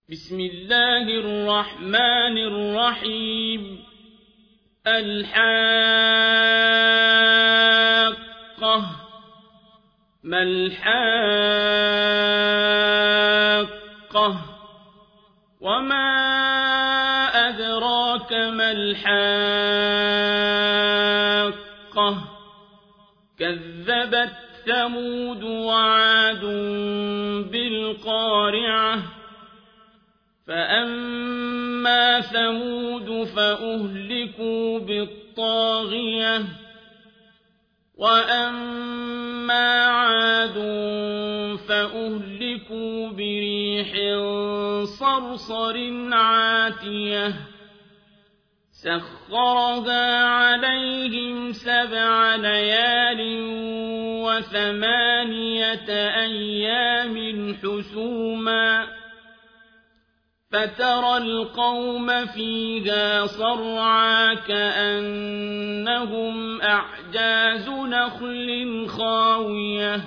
بسم الله الرحمن الرحيم. الحاقة. ما الحاقة؟ وما أدراك ما الحاقة؟ كذبت ثمود وعاد بالقارعة. فأما ثمود فأهلكوا بالطاغية، وأما عاد فأهلكوا بريح صرصر عاتية سخرها عليهم 7 ليال و8 أيام حسوما، فترى القوم فيها صرعى كأنهم أعجاز نخل خاوية،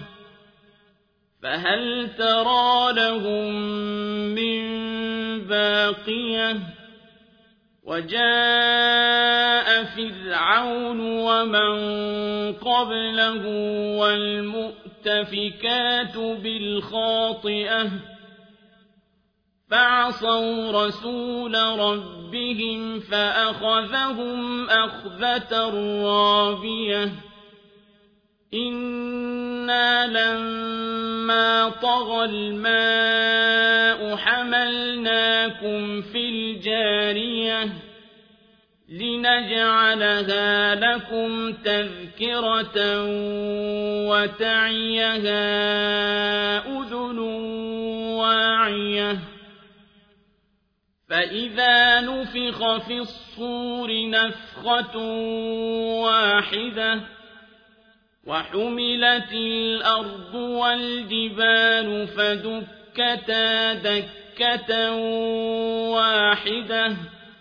فهل ترى لهم من باقية؟ وجاء فرعون ومن قبله والمؤتفكات بالخاطئة، فعصوا رسول ربهم فأخذهم أخذة رابية. إنا لما طغى الماء حملناكم في الجارية لنجعلها لكم تذكرة وتعيها أذن واعية. فإذا نفخ في الصور نفخة واحدة وحملت الأرض والجبال فدكتا دكة واحدة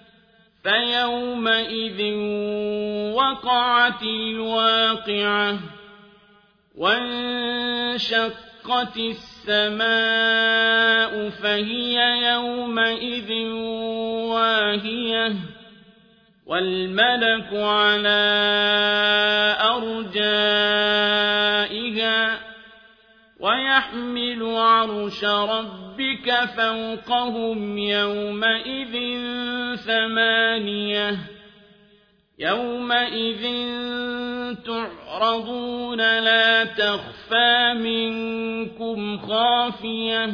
فيومئذ وقعت الواقعة. وانشقت السماء فهي يومئذ واهية، والملك على أرجائها، ويحمل عرش ربك فوقهم يومئذ 8. يومئذ تعرضون لا تخفى منكم خافية.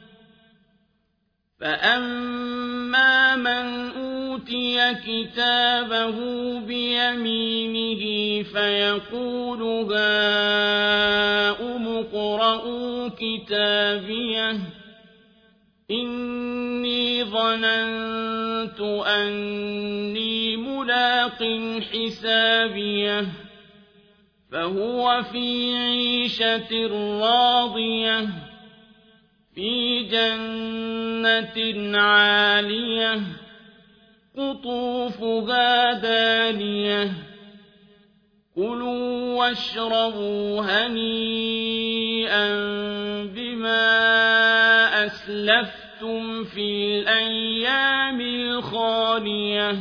فأما من أوتي كتابه بيمينه فيقول هاؤم اقرءوا كتابيه إني ظننت أني ملاق حسابيه، فهو في عيشة راضية في جنة عالية قطوفها دانية. كلوا واشربوا هنيئا بما أسلفتم في الأيام الخالية.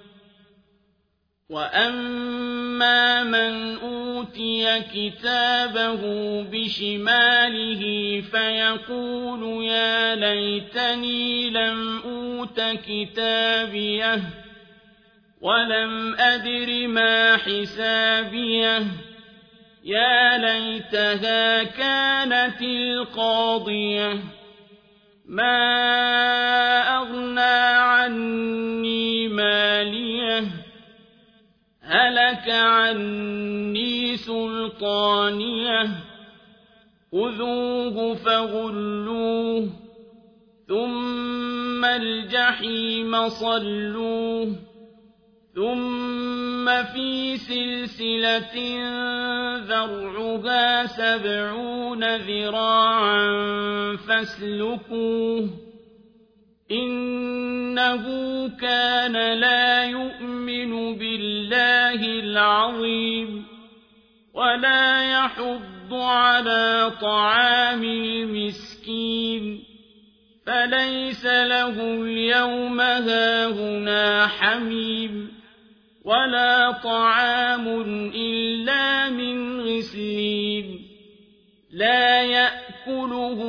وأما من أوتي كتابه بشماله فيقول يا ليتني لم أوت كتابيه ولم أدر ما حسابيه، يا ليتها كانت القاضية ما أغنى عني ماليه هلك عني سلطانيه. خذوه فغلوه ثم الجحيم صلوه ثم في سلسلة ذرعها 70 ذراعا فاسلكوه إنه كان لا يؤمن بالله العظيم ولا يحض على طعام المسكين فليس له اليوم هاهنا حميم ولا طعام إلا من غسلين لا يأكله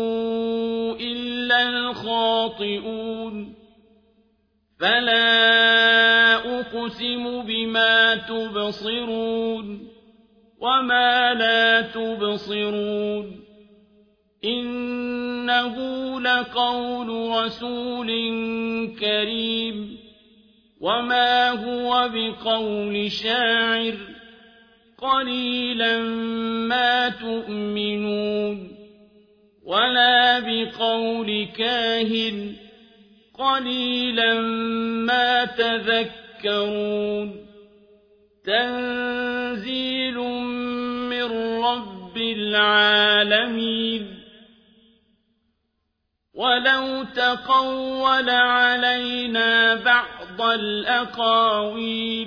إلا الخاطئون فلا أقسم بما تبصرون وما لا تبصرون إنه لقول رسول كريم وما هو بقول شاعر قليلا ما تؤمنون ولا بقول كاهن قليلا ما تذكرون تنزيل من رب العالمين ولو تقول علينا بعض الأقاويل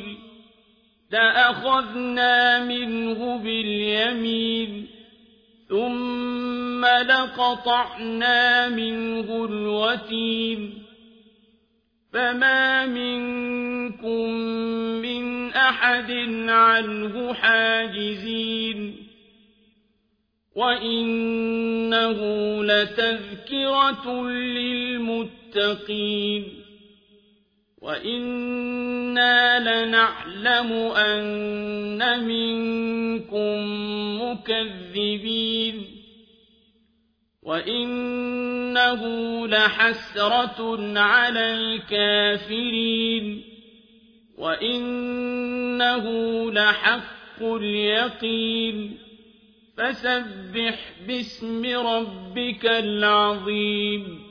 لأخذنا منه باليمين ثم لقطعنا منه الوتين فما منكم من أحد عنه حاجزين وإنه لتذكرة للمتقين وإنا لنعلم أن منكم مكذبين وإنه لحسرة على الكافرين وإنه لحق اليقين فسبح باسم ربك العظيم